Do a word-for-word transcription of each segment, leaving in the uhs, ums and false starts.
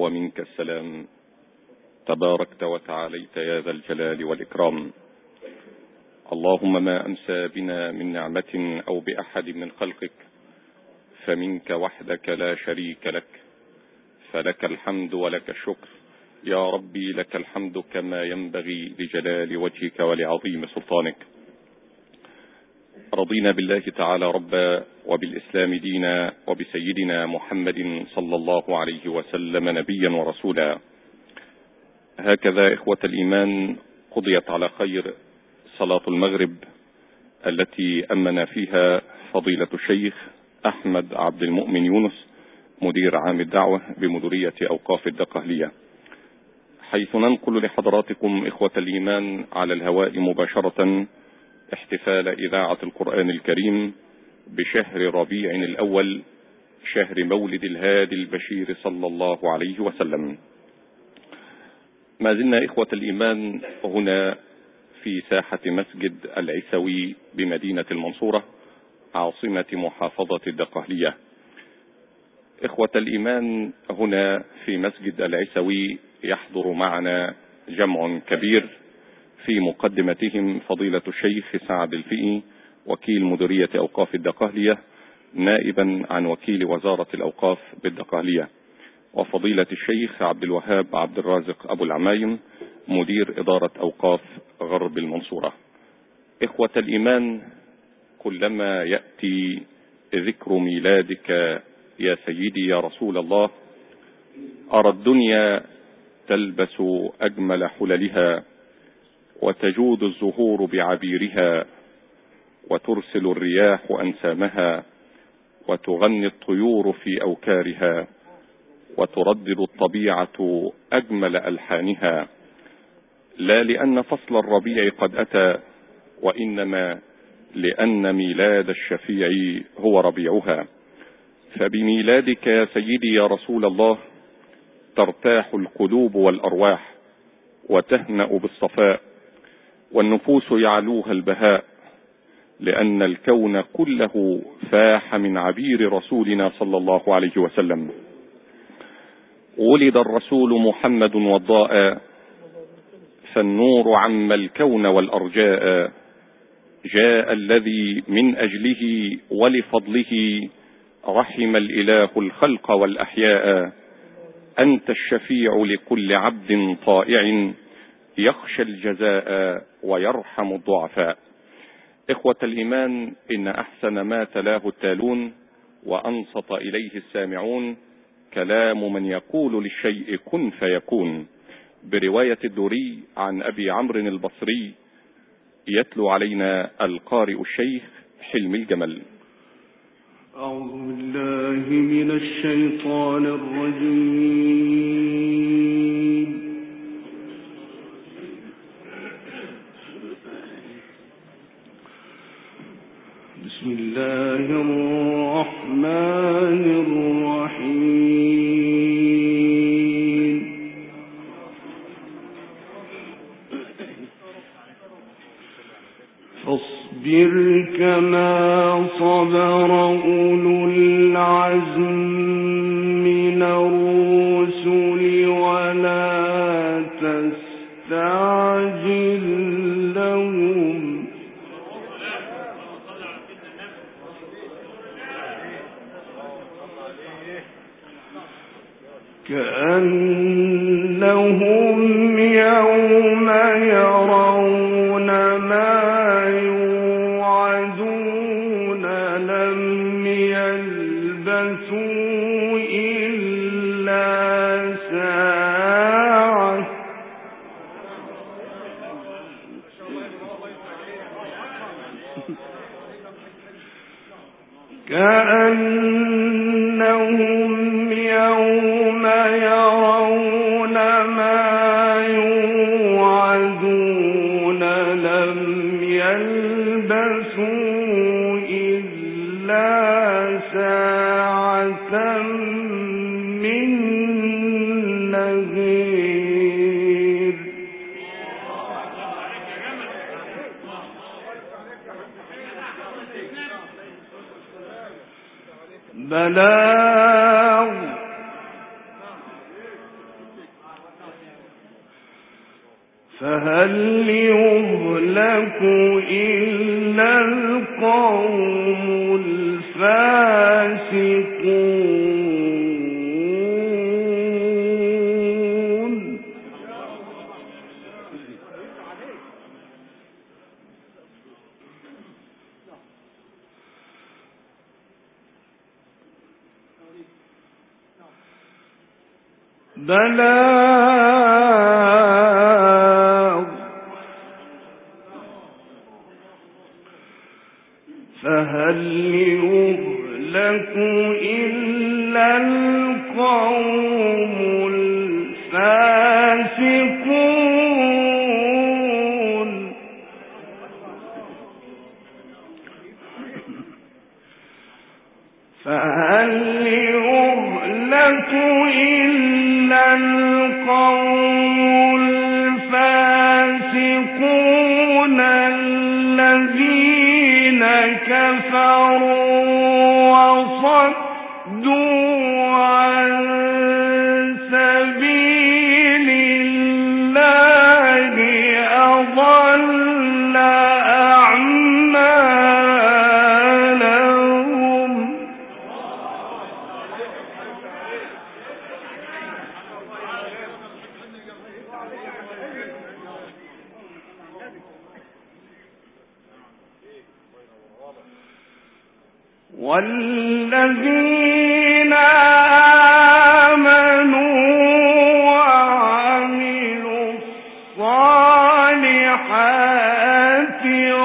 ومنك السلام، تباركت وتعاليت يا ذا الجلال والإكرام. اللهم ما أمسى بنا من نعمة أو بأحد من خلقك فمنك وحدك لا شريك لك، فلك الحمد ولك الشكر يا ربي، لك الحمد كما ينبغي لجلال وجهك ولعظيم سلطانك. رضينا بالله تعالى ربا، وبالإسلام دينا، وبسيدنا محمد صلى الله عليه وسلم نبيا ورسولا. هكذا إخوة الإيمان قضيت على خير صلاة المغرب التي أمنا فيها فضيلة الشيخ أحمد عبد المؤمن يونس مدير عام الدعوة بمديرية أوقاف الدقهلية، حيث ننقل لحضراتكم إخوة الإيمان على الهواء مباشرة احتفال إذاعة القرآن الكريم بشهر ربيع الأول، شهر مولد الهادي البشير صلى الله عليه وسلم. ما زلنا إخوة الإيمان هنا في ساحة مسجد العيسوي بمدينة المنصورة عاصمة محافظة الدقهلية. إخوة الإيمان هنا في مسجد العيسوي يحضر معنا جمع كبير، في مقدمتهم فضيلة الشيخ سعد الفقي وكيل مديرية أوقاف الدقهلية نائبا عن وكيل وزارة الأوقاف بالدقهلية، وفضيلة الشيخ عبد الوهاب عبد الرازق أبو العمايم مدير إدارة أوقاف غرب المنصورة. إخوة الإيمان، كلما يأتي ذكر ميلادك يا سيدي يا رسول الله أرى الدنيا تلبس أجمل حللها، وتجود الزهور بعبيرها، وترسل الرياح أنسامها، وتغني الطيور في أوكارها، وتردد الطبيعة أجمل ألحانها، لا لأن فصل الربيع قد أتى، وإنما لأن ميلاد الشفيع هو ربيعها. فبميلادك يا سيدي يا رسول الله ترتاح القلوب والأرواح، وتهنأ بالصفاء، والنفوس يعلوها البهاء، لأن الكون كله فاح من عبير رسولنا صلى الله عليه وسلم. ولد الرسول محمد وضاء، فالنور عم الكون والأرجاء، جاء الذي من أجله ولفضله رحم الإله الخلق والأحياء. أنت الشفيع لكل عبد طائع، يخشى الجزاء ويرحم الضعفاء. إخوة الإيمان، إن أحسن ما تلاه التالون وأنصت إليه السامعون كلام من يقول للشيء كن فيكون، برواية الدوري عن أبي عمرو البصري، يتلو علينا القارئ الشيخ حلمي الجمل. أعوذ بالله من الشيطان الرجيم. بسم الله الرحمن الرحيم. فاصبر كما صبر أولو العزم من الرسل ولا تستعجل لهم، كأنهم يوم يرون ما يوعدون لم يلبثوا إلا ساعة كأنهم يوم يرون ما يوعدون لم يلبثوا إلا ساعة من نهير. بلاغ فهل يهلك إلا القوم الفاسقون بلاغ فهل يهلك إلا القوم الفاسقون فهل يهلك إلا القوم الفاسقون الذين كفروا وصدوا عن سبيل الله أضل أعمالهم والذين آمنوا وعملوا الصالحات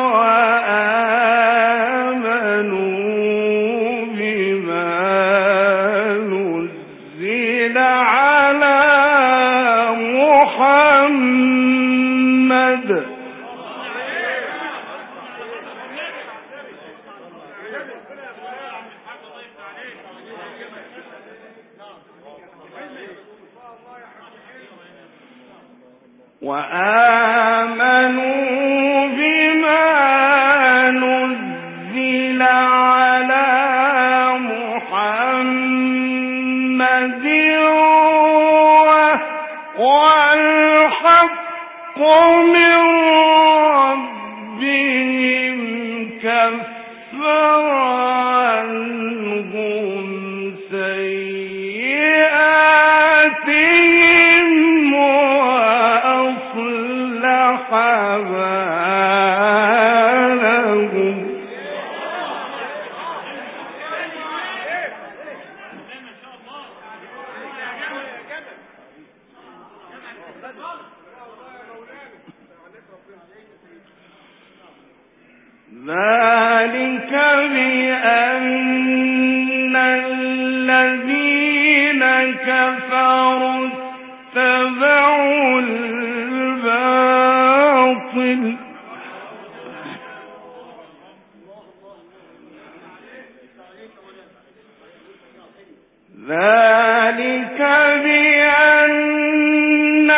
وآمنوا بما نزل على محمد وآمنوا بما نزل على محمد والحق من ربهم كفر عنهم سيئاتهم وأصلح بالهم ذلك بأن الذين كفروا اتبعوا الباطل ذلك بأن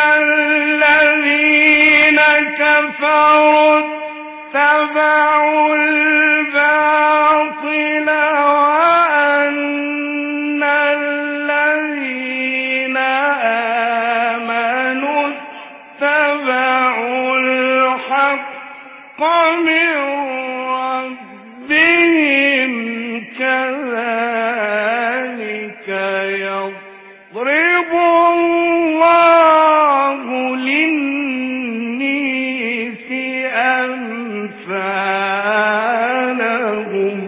الذين كفروا اتبعوا الباطل وأن الذين آمنوا اتبعوا الحق من ربهم كذلك يضرب الله للناس أمثالهم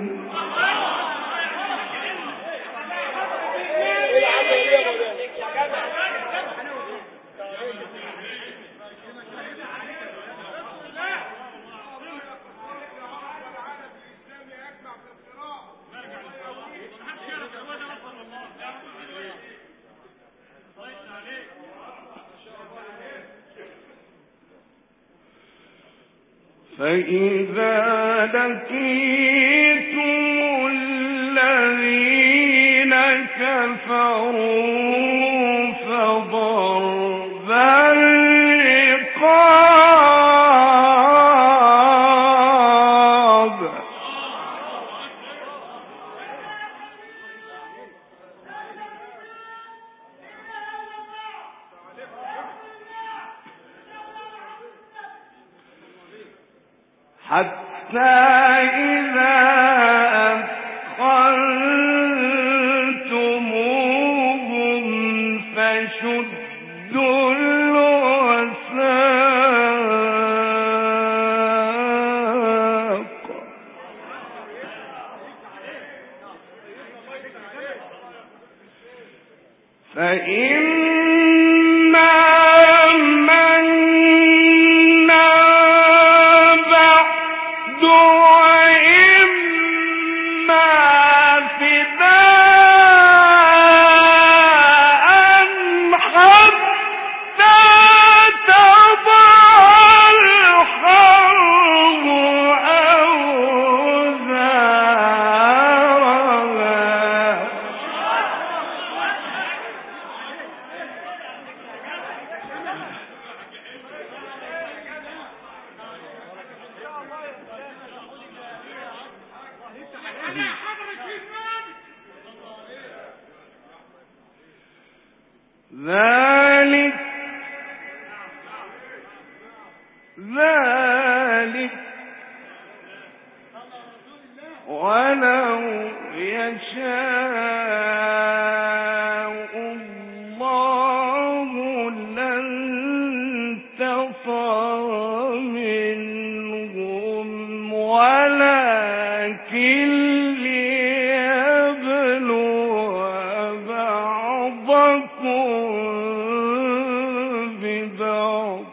فإذا لقيتم الذين كفروا فضرب الرقاب حتى إذا أثقلتموهم فشدوا الوثاق فإما منا بعد وإما فداء حتى تضع الحرب أوزارها ذلك ذلك ولو يشاء الله لانتصر منهم ولكن ليبلو بعضكم ببعض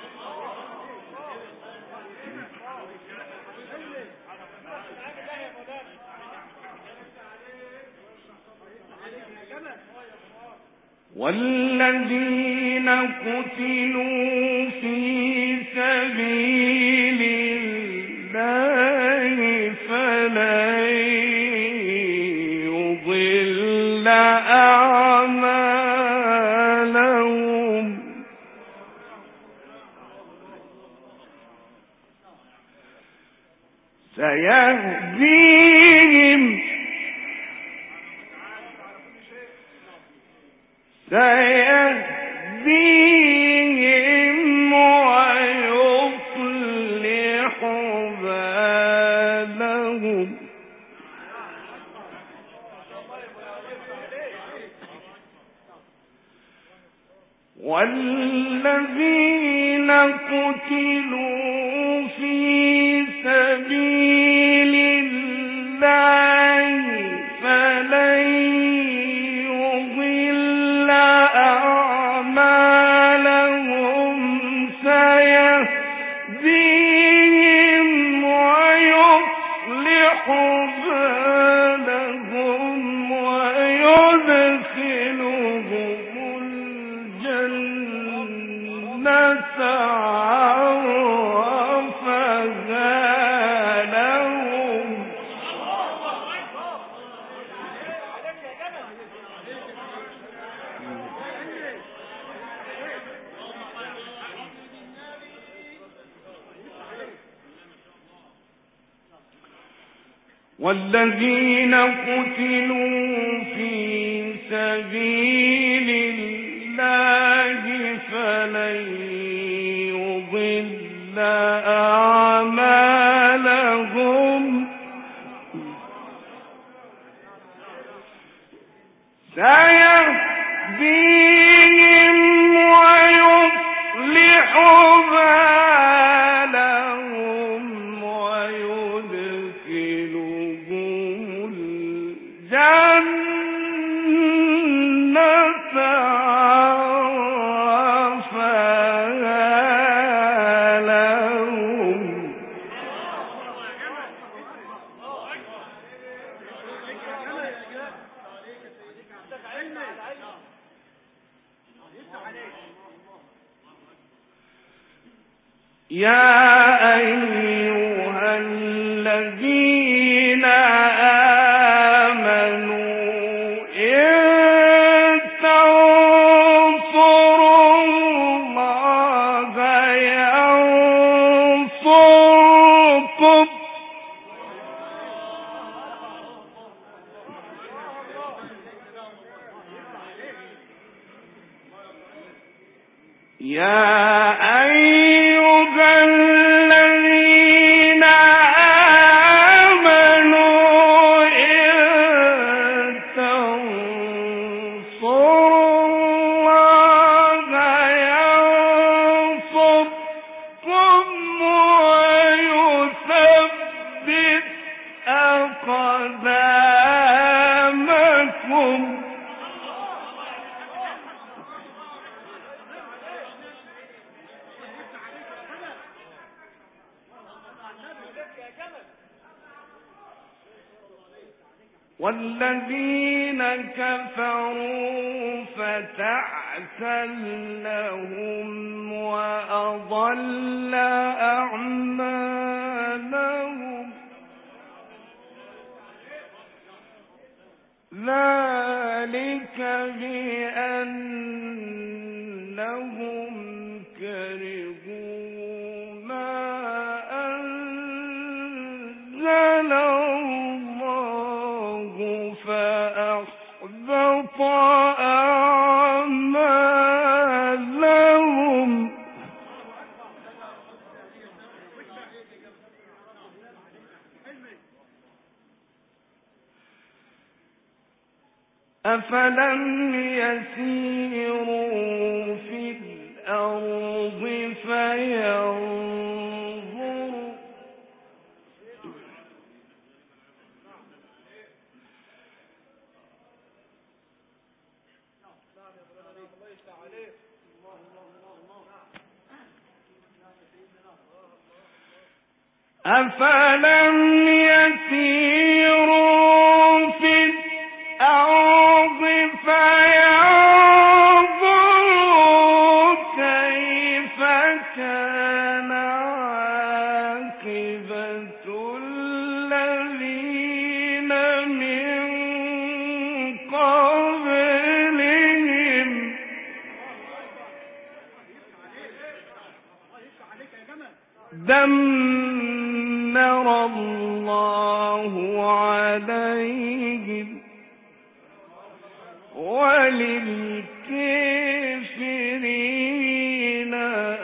والذين قتلوا في سبيل الله فلن يضل أعمالهم سيهديهم سيهديهم ويصلح بالهم والذين قتلوا في سبيل الله فلن يضل أعمالهم سيهديهم ويصلح بالهم ويدخلهم الجنة عرفها لهم والذين قتلوا في سبيل الله فلن يضل أعمالهم سيهديهم ويصلح بالهم ويدخلهم الجنة عرفها لهم يا أيها الذين آمنوا إن تنصروا الله ينصركم يا أيها الذين والذين كفروا فتعسا لهم وأضل أعمالهم ذلك بأنهم كرهوا ما أنزل الله فأحبط أعمالهم أفلم يسيروا في الأرض فينظروا أفلم يسيروا في الأرض فينظروا كيف كان عاقبة الذين من قبلهم دمر الله عليهم وللكافرين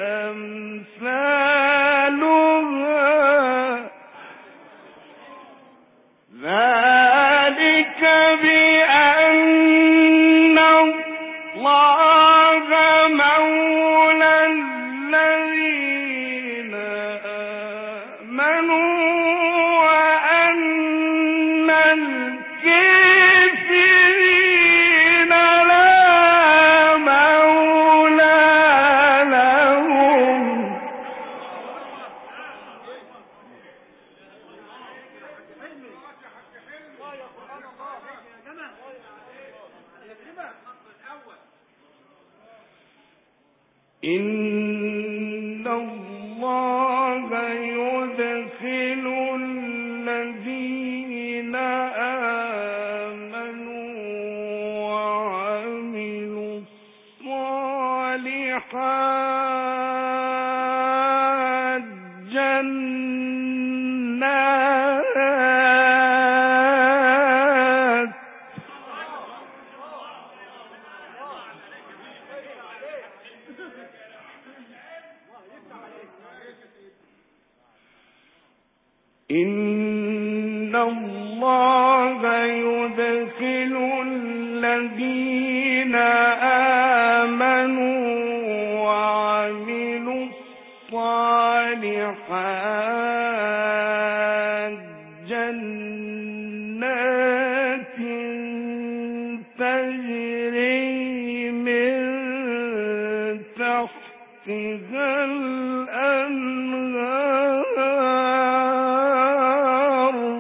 أمثالها ذلك بأن الله مولى الذين آمنوا وأن الكافرين لا مولى لهم إن الله يدخل الذين آمنوا وعملوا الصالحات جنات إن الله يدخل الذين آمنوا وعملوا الصالحات جنات تجري من تحتها الأنهار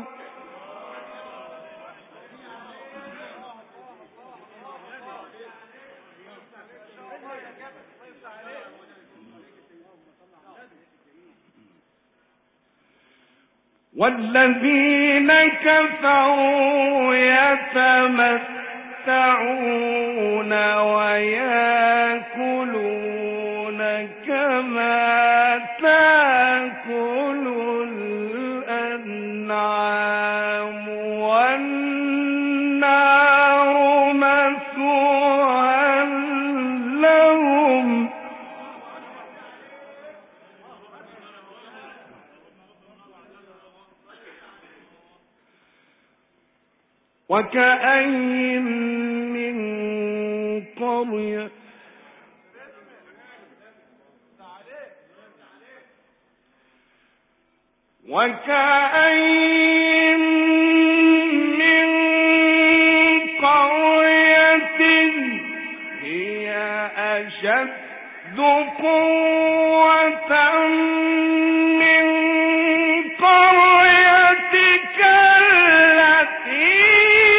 والذين كفروا يتمتعون ويأكلون كما تأكل الأنعام والنار مثوى لهم وكأين من قرية وكأين من قرية هي أشد قوة من قريتك التي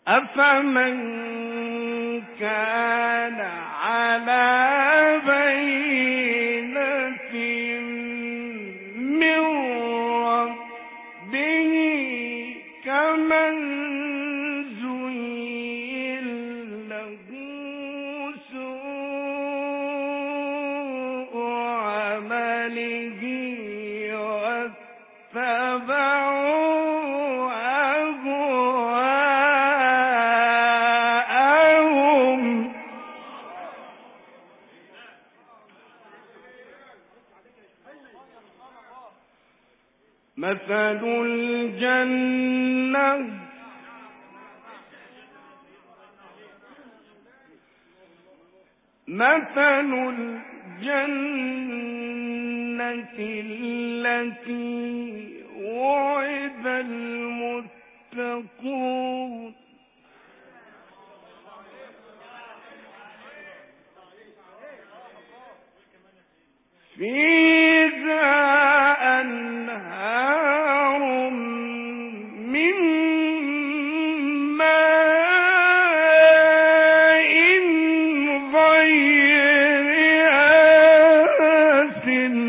أفمن كان على بينة من ربه كمن زين له سوء عمله واتبعوا مثل الجنة مثل الجنة التي وعد المتقون فيها أنهار من ماء غير آسن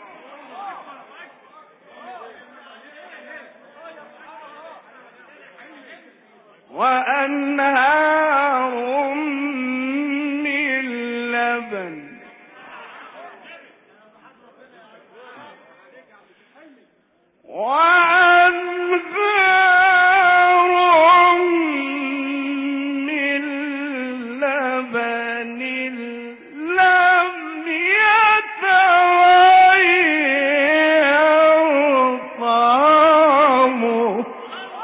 وأنهار من لبن وأنهار من لبن لم يتغير طعمه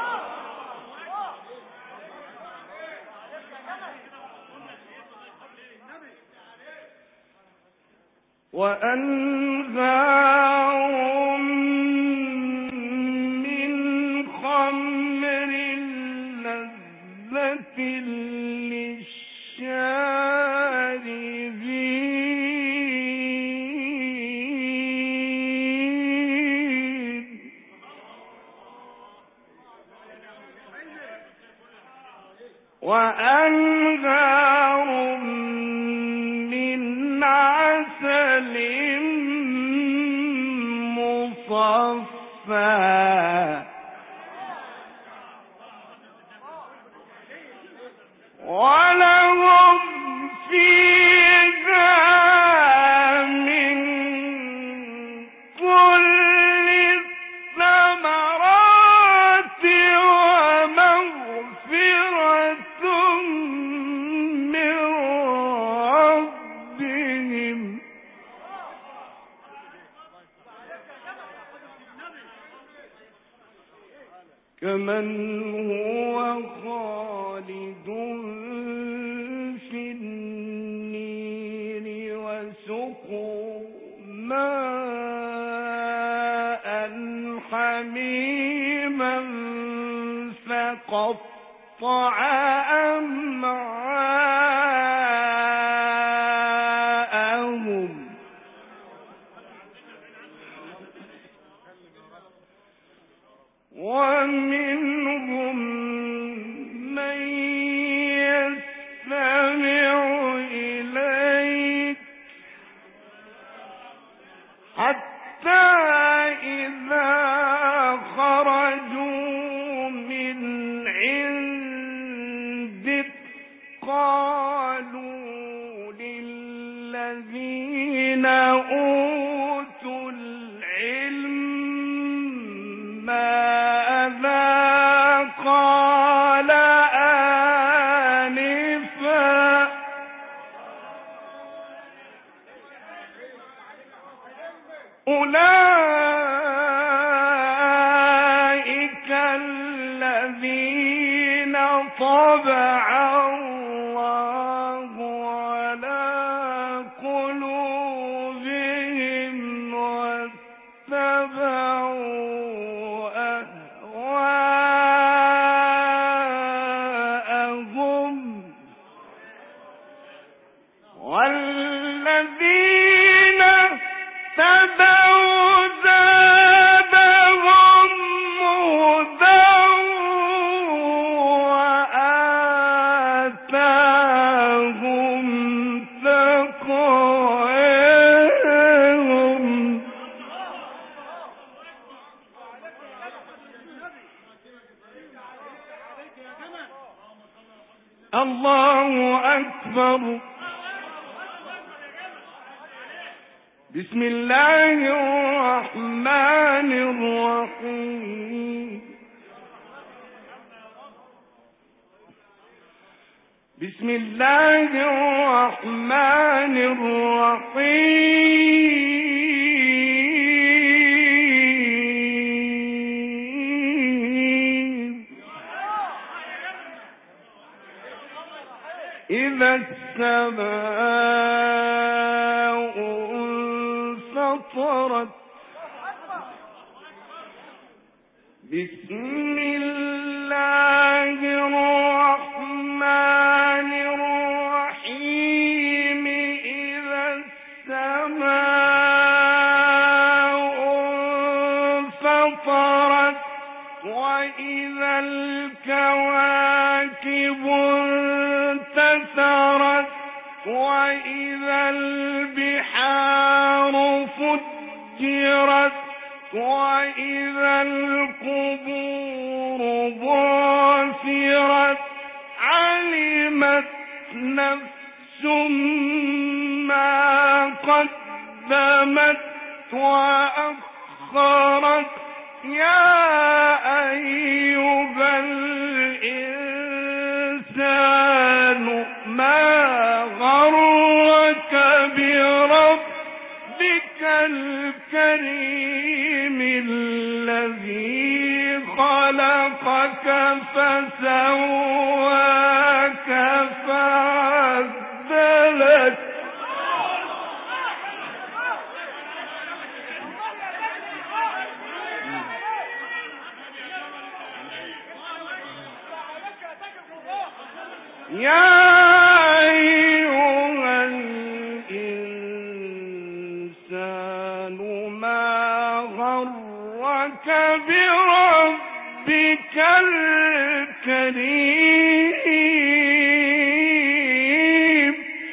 وأنهار من خمر لذة للشاربين وأنهار من عسل مصفى ولهم فيها من كل الثمرات ومغفرة من ربهم كمن هو خالد في النير وسقوا ماء حميما فقطع أمعاءهم ومنهم من يستمع إليك حتى إذا خرجوا من عندك قالوا للذين أوتوا العلم ماذا قال آنفا أولئك الذين طبع الله على قلوبهم واتبعوا أهواءهم والذين تبعوا زادهم هدى وآتاهم بسم الله الرحمن الرحيم بسم الله الرحمن الرحيم إذا السماء انفطرت بسم الله الرحمن الرحيم إذا السماء انفطرت وإذا الكواكب انتثرت وإذا البحار فجرت وإذا القبور بعثرت علمت نفس ما قدمت وأخرت يا أيها الإنسان ما غرك بربك الكريم الذي خلقك فسواك فعدلك يا أيها الإنسان ما غرك بربك الكريم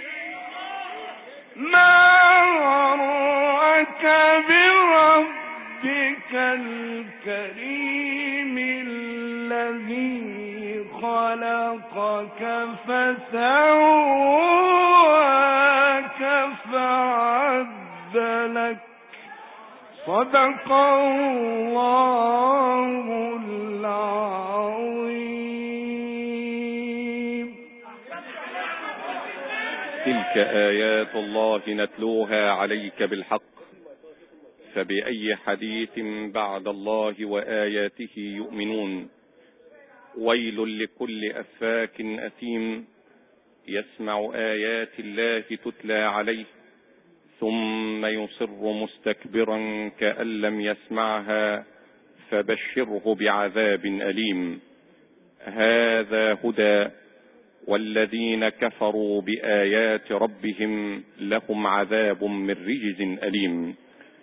ما غرك بربك الكريم الذي خلقك فسواك فعدلك صدق الله العظيم. تلك آيات الله نتلوها عليك بالحق، فبأي حديث بعد الله وآياته يؤمنون؟ ويل لكل أفاك أثيم يسمع آيات الله تتلى عليه ثم يصر مستكبرا كأن لم يسمعها فبشره بعذاب أليم. هذا هدى، والذين كفروا بآيات ربهم لهم عذاب من رجز أليم.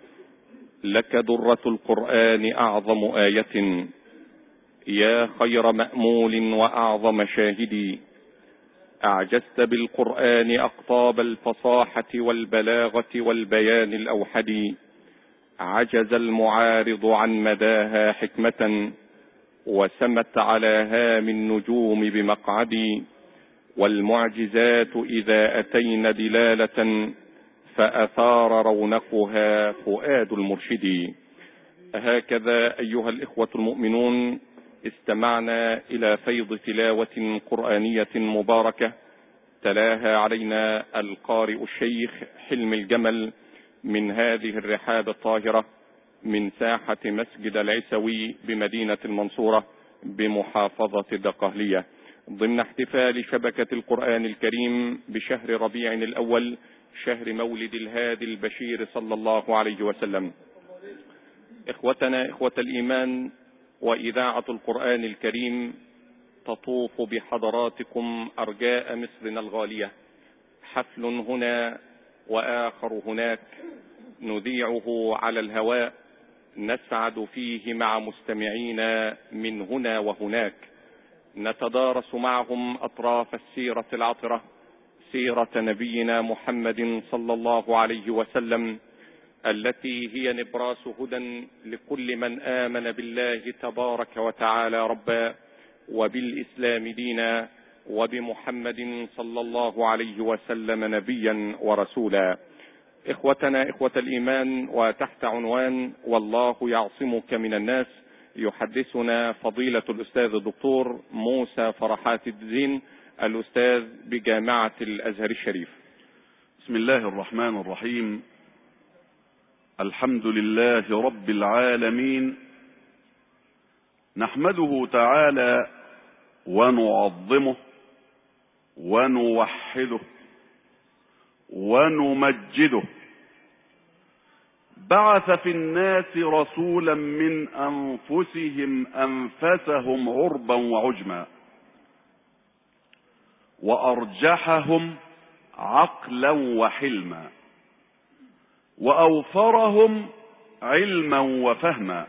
لك درة القرآن أعظم آية، يا خير مأمول وأعظم شاهدي. أعجزت بالقرآن أقطاب الفصاحة والبلاغة والبيان الأوحد. عجز المعارض عن مداها حكمة، وسمت على هام النجوم بمقعدي. والمعجزات إذا أتين دلالة، فأثار رونقها فؤاد المرشد. هكذا أيها الإخوة المؤمنون استمعنا إلى فيض تلاوة قرآنية مباركة تلاها علينا القارئ الشيخ حلم الجمل من هذه الرحاب الطاهرة من ساحة مسجد العسوي بمدينة المنصورة بمحافظة الدقهلية، ضمن احتفال شبكة القرآن الكريم بشهر ربيع الأول، شهر مولد الهادي البشير صلى الله عليه وسلم. إخوتنا إخوة الإيمان، وإذاعة القرآن الكريم تطوف بحضراتكم أرجاء مصرنا الغالية، حفل هنا وآخر هناك نذيعه على الهواء، نسعد فيه مع مستمعينا من هنا وهناك، نتدارس معهم أطراف السيرة العطرة، سيرة نبينا محمد صلى الله عليه وسلم، التي هي نبراس هدى لكل من آمن بالله تبارك وتعالى ربا، وبالإسلام دينا، وبمحمد صلى الله عليه وسلم نبيا ورسولا. إخوتنا إخوة الإيمان، وتحت عنوان والله يعصمك من الناس، يحدثنا فضيلة الأستاذ الدكتور موسى فرحات الدين، الأستاذ بجامعة الأزهر الشريف. بسم الله الرحمن الرحيم. الحمد لله رب العالمين، نحمده تعالى ونعظمه ونوحده ونمجده. بعث في الناس رسولا من أنفسهم أنفسهم عربا وعجما، وأرجحهم عقلا وحلما، وأوفرهم علما وفهما،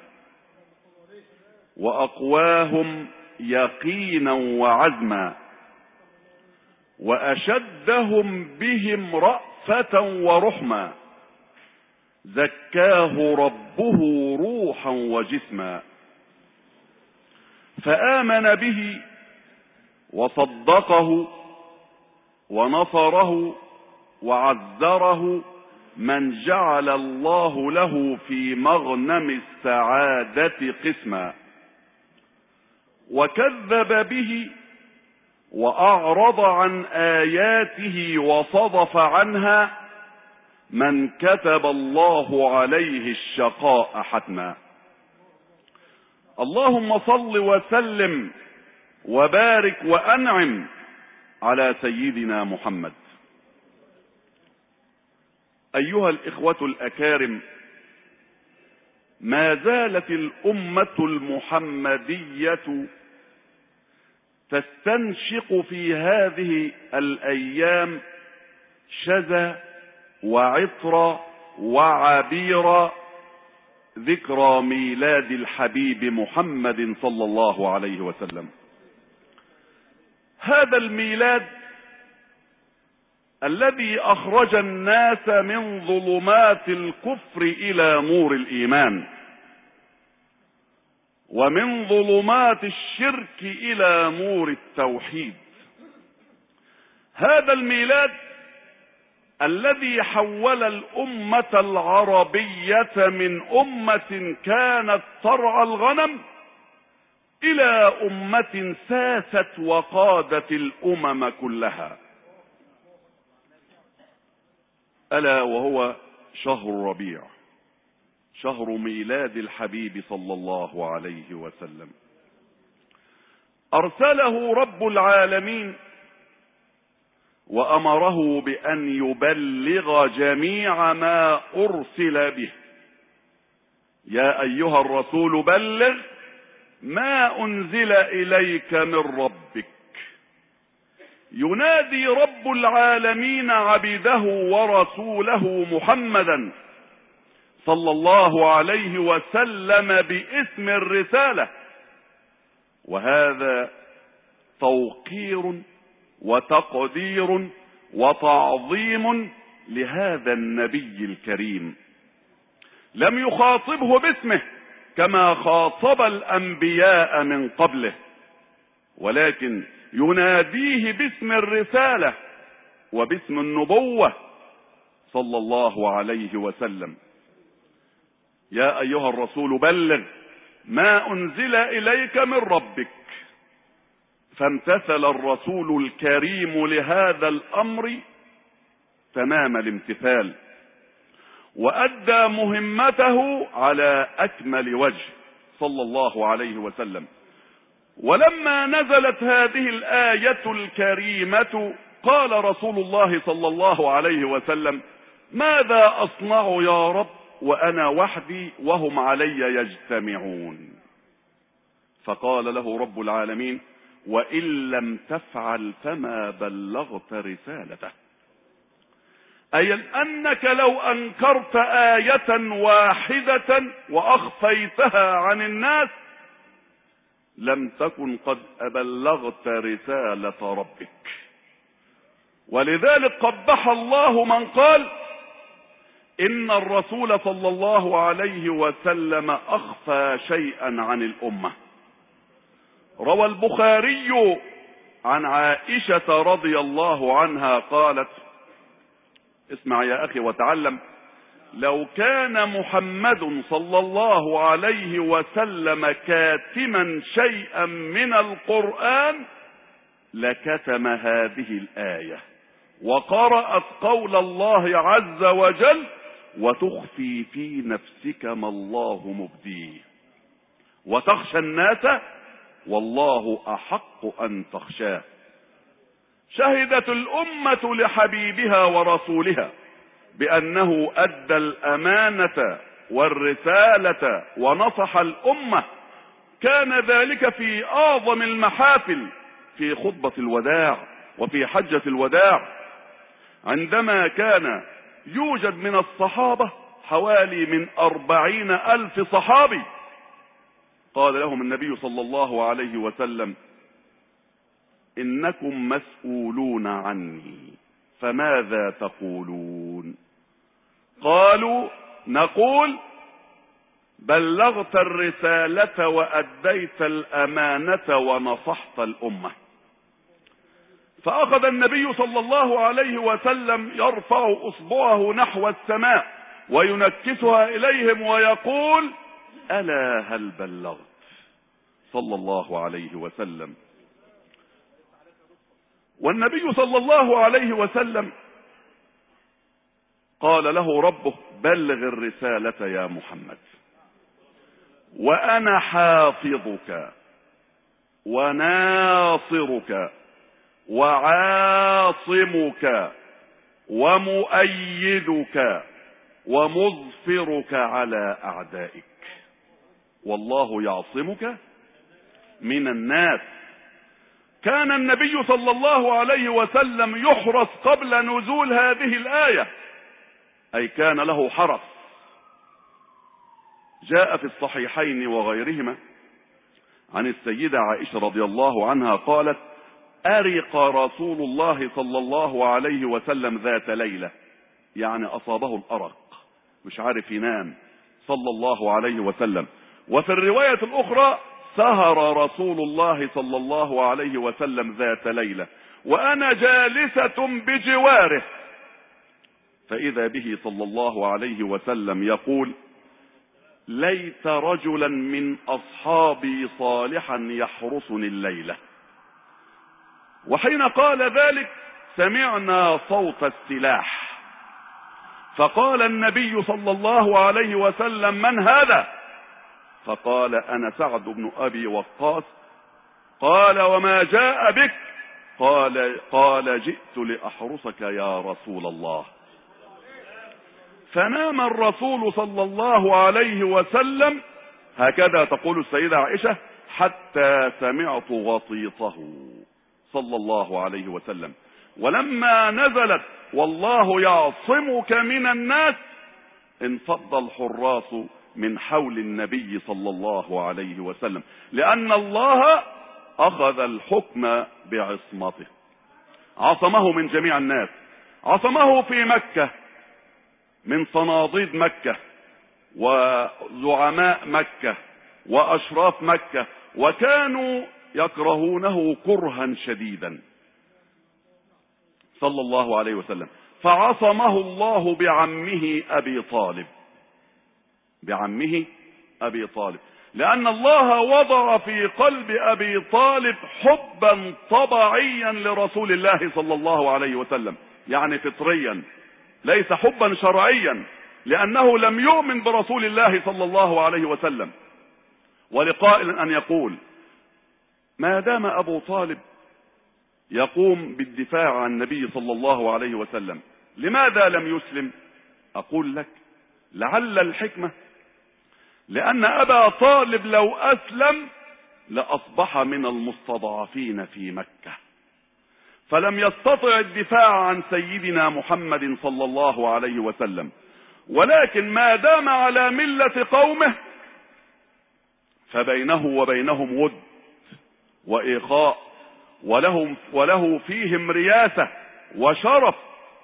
وأقواهم يقينا وعزما، وأشدهم بهم رأفة ورحما، زكاه ربه روحا وجسما. فآمن به وصدقه ونصره وعزره من جعل الله له في مغنم السعادة قسما، وكذب به وأعرض عن آياته وصدف عنها من كتب الله عليه الشقاء حتما. اللهم صل وسلم وبارك وأنعم على سيدنا محمد. أيها الإخوة الأكارم، ما زالت الأمة المحمدية تستنشق في هذه الأيام شذا وعطر وعبير ذكرى ميلاد الحبيب محمد صلى الله عليه وسلم. هذا الميلاد الذي أخرج الناس من ظلمات الكفر إلى نور الإيمان، ومن ظلمات الشرك إلى نور التوحيد. هذا الميلاد الذي حول الأمة العربية من أمة كانت ترعى الغنم إلى أمة ساست وقادت الأمم كلها، ألا وهو شهر الربيع، شهر ميلاد الحبيب صلى الله عليه وسلم. أرسله رب العالمين وأمره بأن يبلغ جميع ما أرسل به. يا أيها الرسول بلغ ما أنزل إليك من ربك. ينادي رب العالمين عبده ورسوله محمدا صلى الله عليه وسلم باسم الرسالة، وهذا توقير وتقدير وتعظيم لهذا النبي الكريم. لم يخاطبه باسمه كما خاطب الأنبياء من قبله، ولكن يناديه باسم الرسالة وباسم النبوة صلى الله عليه وسلم. يا أيها الرسول بلغ ما أنزل إليك من ربك. فامتثل الرسول الكريم لهذا الأمر تمام الامتثال، وأدى مهمته على أكمل وجه صلى الله عليه وسلم. ولما نزلت هذه الآية الكريمة قال رسول الله صلى الله عليه وسلم: ماذا أصنع يا رب وأنا وحدي وهم علي يجتمعون؟ فقال له رب العالمين: وإن لم تفعل فما بلغت رسالته. أي أنك لو أنكرت آية واحدة وأخفيتها عن الناس لم تكن قد أبلغت رسالة ربك. ولذلك قبح الله من قال إن الرسول صلى الله عليه وسلم أخفى شيئا عن الأمة. روى البخاري عن عائشة رضي الله عنها قالت: اسمع يا أخي وتعلم. لو كان محمد صلى الله عليه وسلم كاتما شيئا من القرآن لكتم هذه الآية وقرأت قول الله عز وجل وتخفي في نفسك ما الله مبديه وتخشى الناس والله أحق أن تخشاه. شهدت الأمة لحبيبها ورسولها بأنه أدى الأمانة والرسالة ونصح الأمة. كان ذلك في أعظم المحافل في خطبة الوداع وفي حجة الوداع، عندما كان يوجد من الصحابة حوالي من أربعين ألف صحابي. قال لهم النبي صلى الله عليه وسلم: إنكم مسؤولون عني فماذا تقولون؟ قالوا: نقول بلغت الرسالة وأديت الأمانة ونصحت الأمة. فأخذ النبي صلى الله عليه وسلم يرفع أصبعه نحو السماء وينكسها إليهم ويقول: ألا هل بلغت؟ صلى الله عليه وسلم. والنبي صلى الله عليه وسلم قال له ربه: بلغ الرسالة يا محمد وأنا حافظك وناصرك وعاصمك ومؤيدك ومظفرك على أعدائك والله يعصمك من الناس. كان النبي صلى الله عليه وسلم يحرس قبل نزول هذه الآية، أي كان له حرس. جاء في الصحيحين وغيرهما عن السيدة عائشة رضي الله عنها قالت: أرق رسول الله صلى الله عليه وسلم ذات ليلة، يعني أصابه الأرق مش عارف ينام صلى الله عليه وسلم. وفي الرواية الأخرى: سهر رسول الله صلى الله عليه وسلم ذات ليلة وأنا جالسة بجواره، فإذا به صلى الله عليه وسلم يقول: ليت رجلا من أصحابي صالحا يحرسني الليلة. وحين قال ذلك سمعنا صوت السلاح، فقال النبي صلى الله عليه وسلم: من هذا؟ فقال: أنا سعد بن أبي وقاص. قال: وما جاء بك؟ قال قال جئت لأحرسك يا رسول الله. فنام الرسول صلى الله عليه وسلم، هكذا تقول السيدة عائشة، حتى سمعت غطيطه صلى الله عليه وسلم. ولما نزلت والله يعصمك من الناس انفض الحراس من حول النبي صلى الله عليه وسلم، لأن الله أخذ الحكم بعصمته، عصمه من جميع الناس. عصمه في مكة من صناديد مكة وزعماء مكة وأشراف مكة، وكانوا يكرهونه كرها شديدا صلى الله عليه وسلم. فعصمه الله بعمه أبي طالب، بعمه أبي طالب، لأن الله وضع في قلب أبي طالب حبا طبيعيا لرسول الله صلى الله عليه وسلم، يعني فطريا، ليس حبا شرعيا، لأنه لم يؤمن برسول الله صلى الله عليه وسلم. ولقائل أن يقول: ما دام أبو طالب يقوم بالدفاع عن النبي صلى الله عليه وسلم لماذا لم يسلم؟ أقول لك: لعل الحكمة لأن أبا طالب لو أسلم لأصبح من المستضعفين في مكة، فلم يستطع الدفاع عن سيدنا محمد صلى الله عليه وسلم. ولكن ما دام على ملة قومه فبينه وبينهم ود وإخاء، ولهم وله فيهم رياسة وشرف.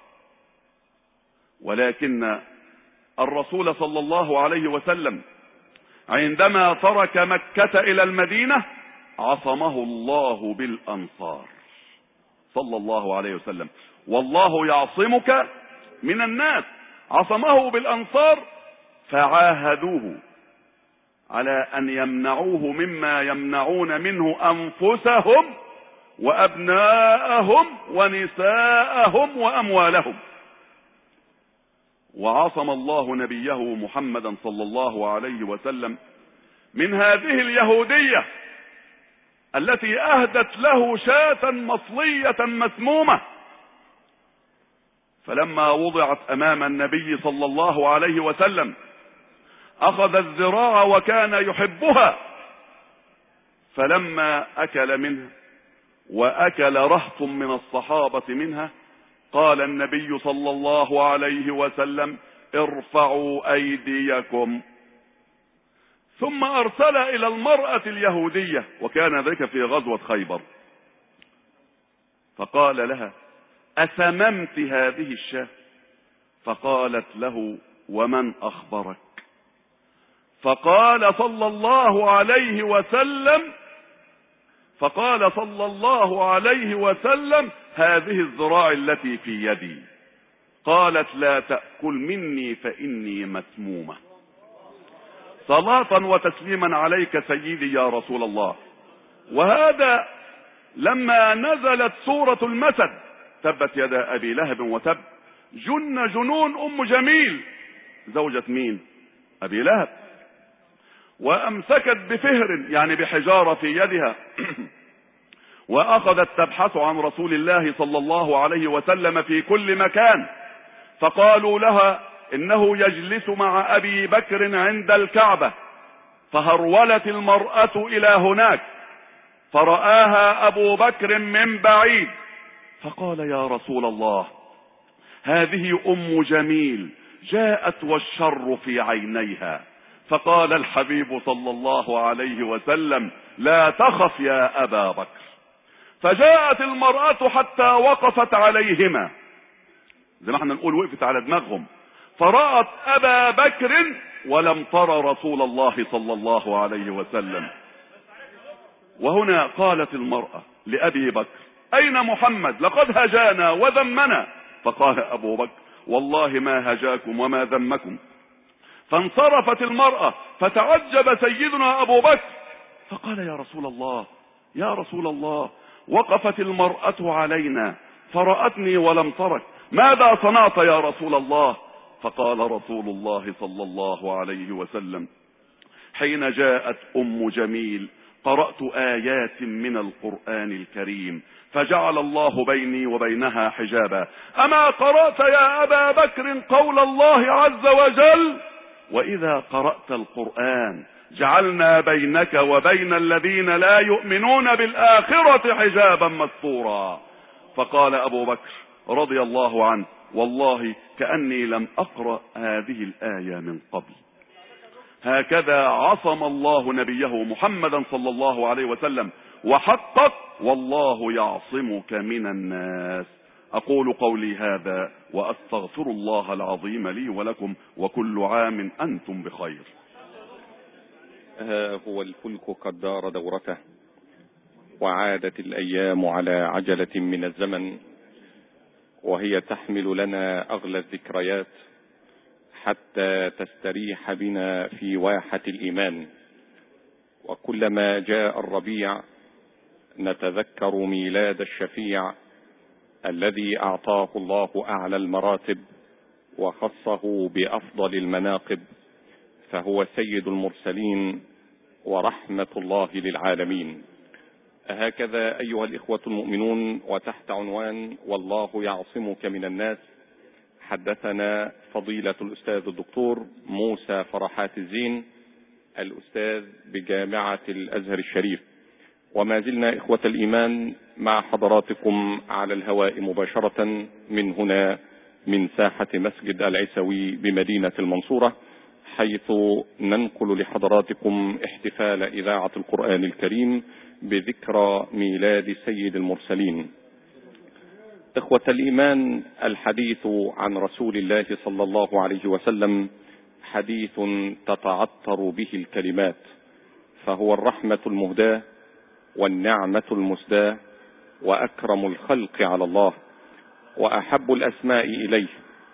ولكن الرسول صلى الله عليه وسلم عندما ترك مكة إلى المدينة عصمه الله بالأنصار صلى الله عليه وسلم. والله يعصمك من الناس، عصمه بالأنصار، فعاهدوه على أن يمنعوه مما يمنعون منه أنفسهم وأبناءهم ونساءهم وأموالهم. وعصم الله نبيه محمدا صلى الله عليه وسلم من هذه اليهودية التي أهدت له شاة مصلية مسمومة، فلما وضعت أمام النبي صلى الله عليه وسلم أخذ الذراع وكان يحبها، فلما أكل منها وأكل رهط من الصحابة منها قال النبي صلى الله عليه وسلم: ارفعوا أيديكم. ثم أرسل إلى المرأة اليهودية، وكان ذلك في غزوة خيبر، فقال لها: أسممت هذه الشاة؟ فقالت له: ومن أخبرك؟ فقال صلى الله عليه وسلم فقال صلى الله عليه وسلم: هذه الذراع التي في يدي. قالت: لا تأكل مني فإني مسمومة. صلاة وتسليما عليك سيدي يا رسول الله. وهذا لما نزلت سورة المسد: تبت يدا أبي لهب وتب، جن جنون أم جميل، زوجة مين؟ أبي لهب، وأمسكت بفهر يعني بحجارة في يدها وأخذت تبحث عن رسول الله صلى الله عليه وسلم في كل مكان، فقالوا لها إنه يجلس مع أبي بكر عند الكعبة، فهرولت المرأة إلى هناك فرآها أبو بكر من بعيد، فقال: يا رسول الله، هذه أم جميل جاءت والشر في عينيها. فقال الحبيب صلى الله عليه وسلم: لا تخف يا أبا بكر. فجاءت المرأة حتى وقفت عليهما، زي ما احنا نقول وقفت على دماغهم، فرأت أبا بكر ولم ترى رسول الله صلى الله عليه وسلم. وهنا قالت المرأة لأبي بكر: أين محمد؟ لقد هجانا وذمنا. فقال أبو بكر: والله ما هجاكم وما ذمكم. فانصرفت المرأة، فتعجب سيدنا أبو بكر، فقال: يا رسول الله يا رسول الله، وقفت المرأة علينا فرأتني ولم ترك، ماذا صنعت يا رسول الله؟ فقال رسول الله صلى الله عليه وسلم: حين جاءت أم جميل قرأت آيات من القرآن الكريم فجعل الله بيني وبينها حجابا. أما قرأت يا أبا بكر قول الله عز وجل: وإذا قرأت القرآن جعلنا بينك وبين الذين لا يؤمنون بالآخرة حجابا مستورا. فقال أبو بكر رضي الله عنه: والله كأني لم أقرأ هذه الآية من قبل. هكذا عصم الله نبيه محمدا صلى الله عليه وسلم وحقق: والله يعصمك من الناس. أقول قولي هذا وأستغفر الله العظيم لي ولكم، وكل عام أنتم بخير. ها هو الفلك قد دار دورته، وعادت الأيام على عجلة من الزمن، وهي تحمل لنا أغلى الذكريات حتى تستريح بنا في واحة الإيمان. وكلما جاء الربيع نتذكر ميلاد الشفيع الذي أعطاه الله أعلى المراتب وخصه بأفضل المناقب، فهو سيد المرسلين ورحمة الله للعالمين. هكذا أيها الإخوة المؤمنون، وتحت عنوان والله يعصمك من الناس، حدثنا فضيلة الأستاذ الدكتور موسى فرحات الزين، الأستاذ بجامعة الأزهر الشريف. وما زلنا إخوة الإيمان مع حضراتكم على الهواء مباشرة من هنا من ساحة مسجد العيسوي بمدينة المنصورة، حيث ننقل لحضراتكم احتفال إذاعة القرآن الكريم بذكرى ميلاد سيد المرسلين. إخوة الإيمان، الحديث عن رسول الله صلى الله عليه وسلم حديث تتعطر به الكلمات، فهو الرحمة المهداة والنعمة المسداة وأكرم الخلق على الله وأحب الأسماء إليه،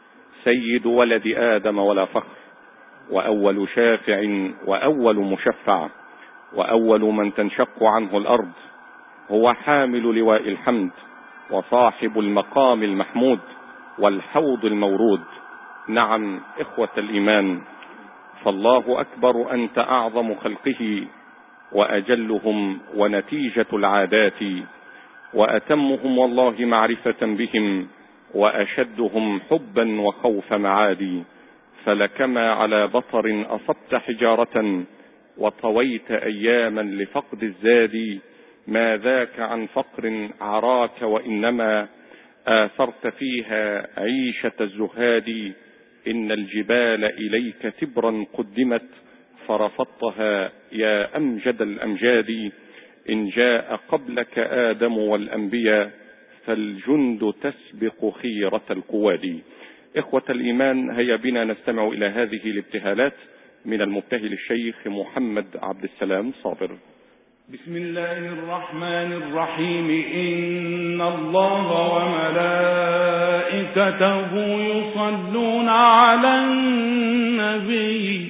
سيد ولد آدم ولا فخر، وأول شافع وأول مشفع، وأول من تنشق عنه الأرض، هو حامل لواء الحمد وصاحب المقام المحمود والحوض المورود. نعم إخوة الإيمان، فالله أكبر، أنت أعظم خلقه وأجلهم ونتيجة العادات، وأتمهم والله معرفة بهم وأشدهم حبا وخوف معادي. فلكما على بطر أصبت حجارة وطويت أياما لفقد الزاد، ما ذاك عن فقر عراك وإنما آثرت فيها عيشة الزهاد. إن الجبال إليك تبرا قدمت فرفضتها يا أمجد الأمجاد. إن جاء قبلك آدم والأنبياء فالجند تسبق خيرة القواد. إخوة الإيمان، هيا بنا نستمع إلى هذه الابتهالات من المبتهل الشيخ محمد عبد السلام صابر. بسم الله الرحمن الرحيم. إن الله وملائكته يصلون على النبي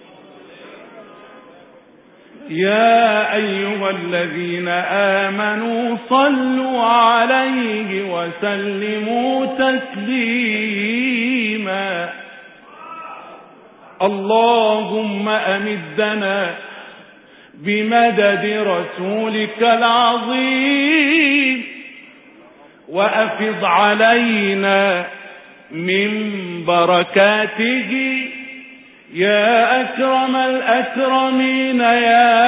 يا أيها الذين آمنوا صلوا عليه وسلموا تسليما. اللهم أمدنا بمدد رسولك العظيم، وأفض علينا من بركاته يا أكرم الأكرمين يا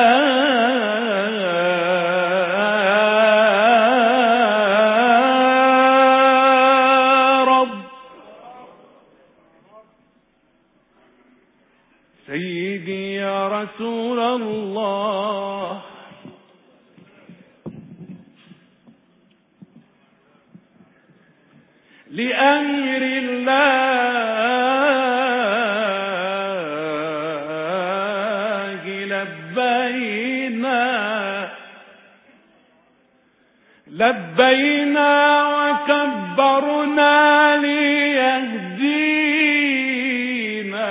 رب. سيدي يا رسول الله، لأمر الله لبينا لبينا وكبرنا ليهدينا.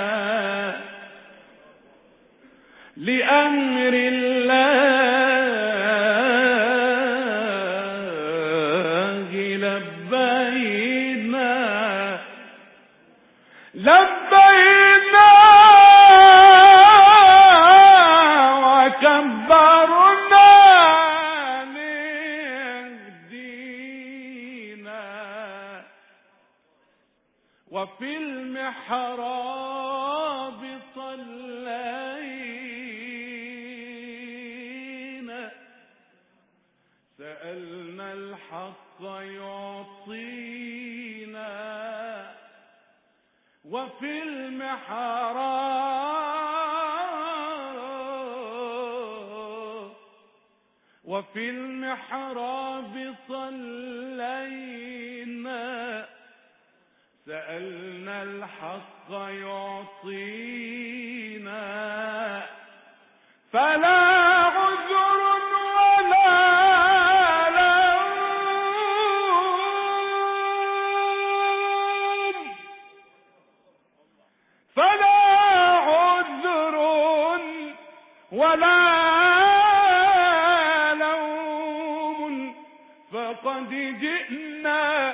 لأمر الله لبينا لبينا وكبرنا ليهدينا. وفي المحراب صلينا، سألنا الحق يعطينا. وفي المحراب وفي المحراب صلينا، سألنا الحق يعطينا. فلا عذر ولا لوم، فلا عذر ولا لوم، فقد جئنا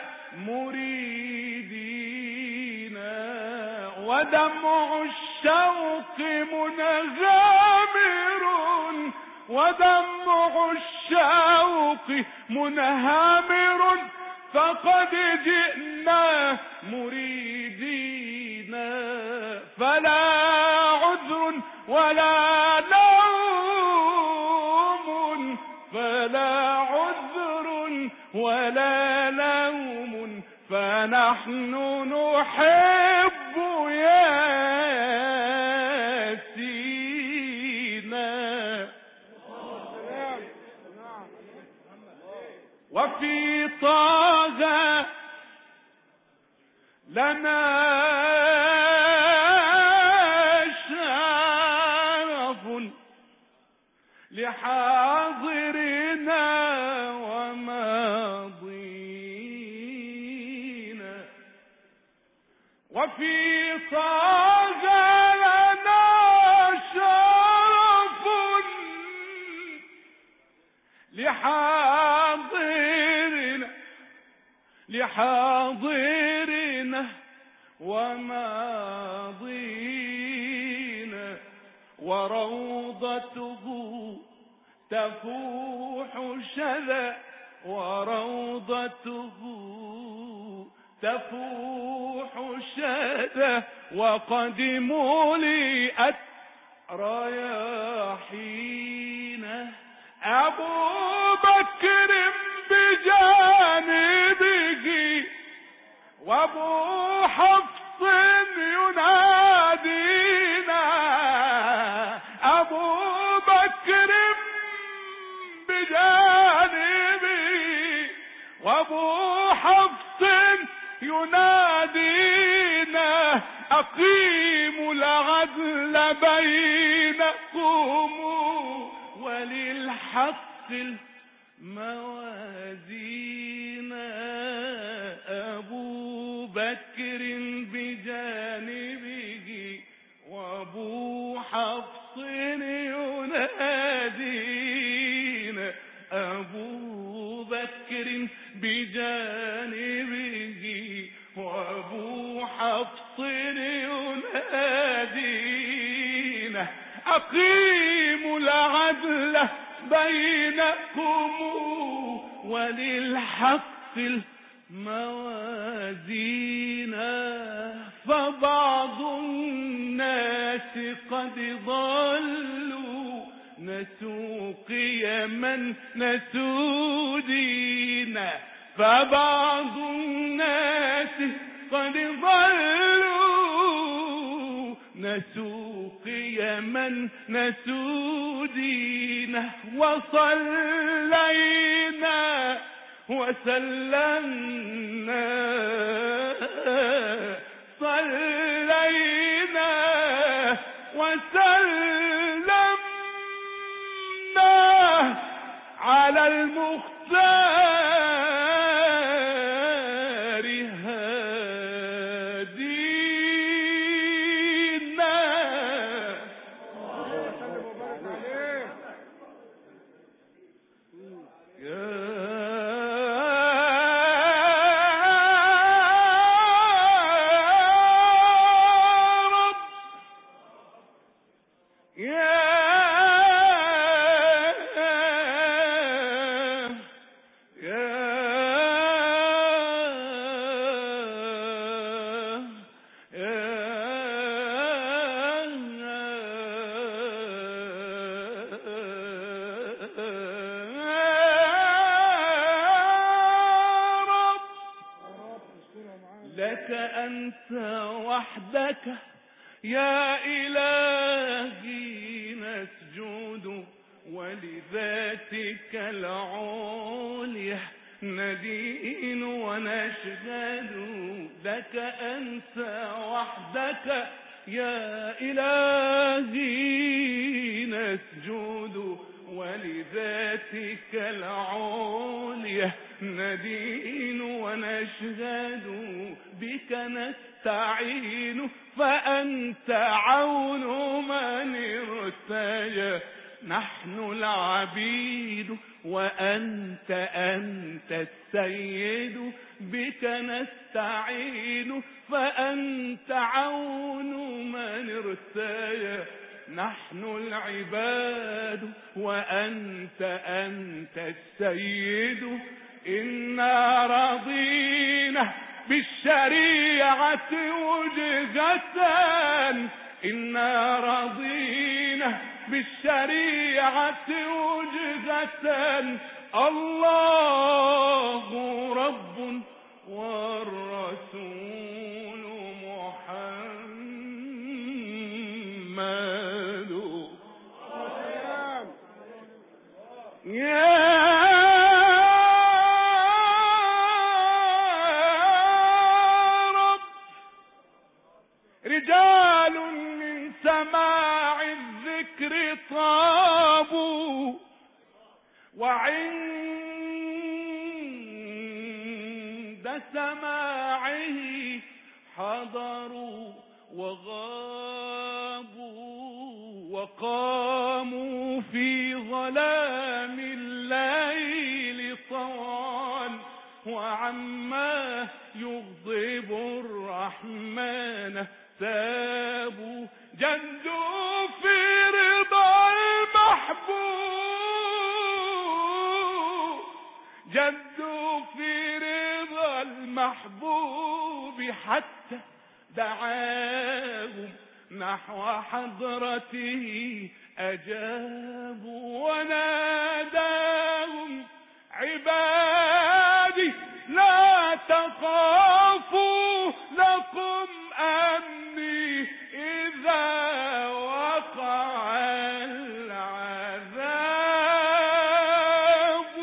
مريدين. ودمع الشوق منهمر ودمع الشوق منهمر، فقد جئنا مريدين. فلا عذر ولا لوم، فلا عذر ولا لوم، فنحن نحب ياسينا. وفي طه لنا شرف لحاضرنا وماضينا. وفي طه لنا شرف لحاضرنا لحاضرنا وماضينا، وروضته تفوح شذا، وروضته تفوح شذا، وقد ملئت رياحينا. أبو بكر بجانبه وابو حفص ينادينا، أبو بكر بجانبه وابو حفص ينادينا، أقيموا العدل بينكم وللحق الموازين. أبو بكر بجانبه وابو حفص ينادينا، أبو بكر بجانبه وابو حفص ينادينا، أقيموا العدل بينكم وللحق الموازين. فبعض الناس قد ضلوا نسوا قيما نسوا دينا، فبعض الناس قد ضلوا نسوا قيما نسوا دينا، وصلينا وسلمنا صلينا وسلمنا على المختار هادينا. لك أنت وحدك يا إلهي نسجد، ولذاتك العليا ندين ونشهد. لك أنت وحدك يا إلهي نسجد، ولذاتك العليا ندين ونشهد. بك نستعين فأنت عون من ارتجى، نحن العبيد وأنت أنت السيد. بك نستعين فأنت عون من ارتجى، نحن العباد وأنت أنت السيد. إنا رضينا بالشريعة وجهة، إنا رضينا بالشريعة وجهة. الله رب والرسول محمد. يا رجال من سماع الذكر طابوا، وعند سماعه حضروا وغابوا وقاموا في ظلام الليل طوال وعما يغضب الرحمن تابوا جدوا في رضا المحبوب جدوا في رضا المحبوب حتى دعاهم نحو حضرته أجابوا وناداهم عبادي لا تخافوا لكم أمني إذا وقع العذاب.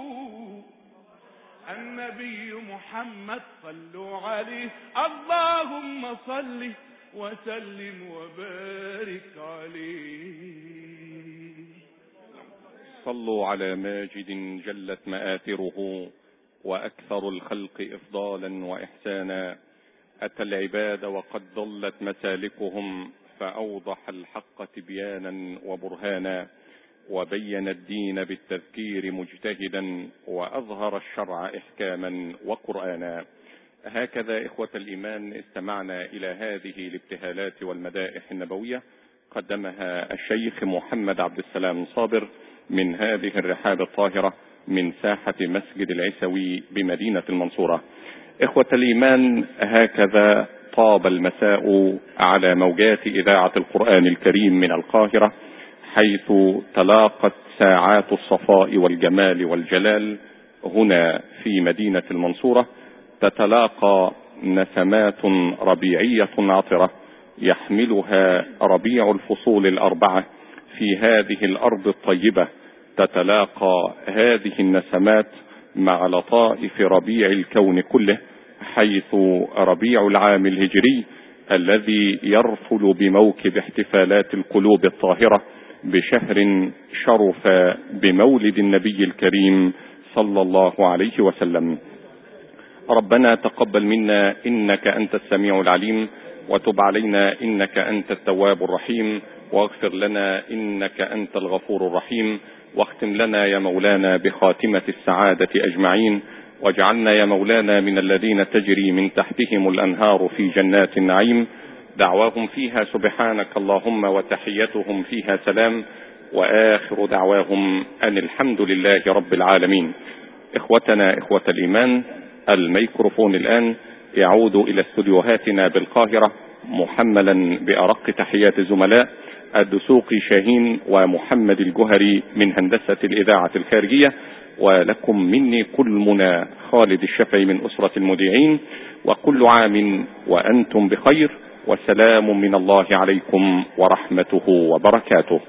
النبي محمد صلوا عليه اللهم صل وسلم وبارك عليه. صلوا على ماجد جلت مآثره وأكثر الخلق إفضالا وإحسانا، أتى العباد وقد ضلت مسالكهم فأوضح الحق تبيانا وبرهانا، وبين الدين بالتذكير مجتهدا وأظهر الشرع إحكاما وقرآنا. هكذا إخوة الإيمان استمعنا إلى هذه الابتهالات والمدائح النبوية قدمها الشيخ محمد عبد السلام صابر من هذه الرحاب الطاهرة من ساحة مسجد العيسوي بمدينة المنصورة. إخوة الإيمان، هكذا طاب المساء على موجات إذاعة القرآن الكريم من القاهرة، حيث تلاقت ساعات الصفاء والجمال والجلال هنا في مدينة المنصورة، تتلاقى نسمات ربيعية عطرة يحملها ربيع الفصول الأربعة في هذه الأرض الطيبة. تتلاقى هذه النسمات مع لطائف ربيع الكون كله، حيث ربيع العام الهجري الذي يرفل بموكب احتفالات القلوب الطاهرة بشهر شرف بمولد النبي الكريم صلى الله عليه وسلم. ربنا تقبل منا إنك أنت السميع العليم، وتب علينا إنك أنت التواب الرحيم، واغفر لنا إنك أنت الغفور الرحيم، واختم لنا يا مولانا بخاتمة السعادة أجمعين، واجعلنا يا مولانا من الذين تجري من تحتهم الأنهار في جنات النعيم، دعواهم فيها سبحانك اللهم وتحيتهم فيها سلام، وآخر دعواهم أن الحمد لله رب العالمين. إخوتنا إخوة الإيمان، الميكروفون الآن يعود إلى استوديوهاتنا بالقاهرة محملا بأرق تحيات الزملاء الدسوقي شاهين ومحمد الجهري من هندسة الإذاعة الخارجية، ولكم مني كل منى خالد الشفعي من أسرة المذيعين، وكل عام وأنتم بخير، وسلام من الله عليكم ورحمته وبركاته.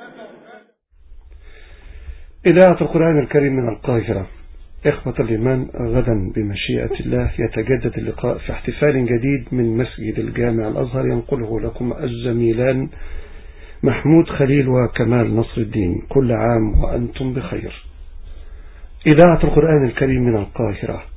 إذاعة القرآن الكريم من القاهرة. إخوة الإيمان، غدا بمشيئة الله يتجدد اللقاء في احتفال جديد من مسجد الجامع الأزهر، ينقله لكم الزميلان محمود خليل وكمال نصر الدين. كل عام وأنتم بخير. إذاعة القرآن الكريم من القاهرة.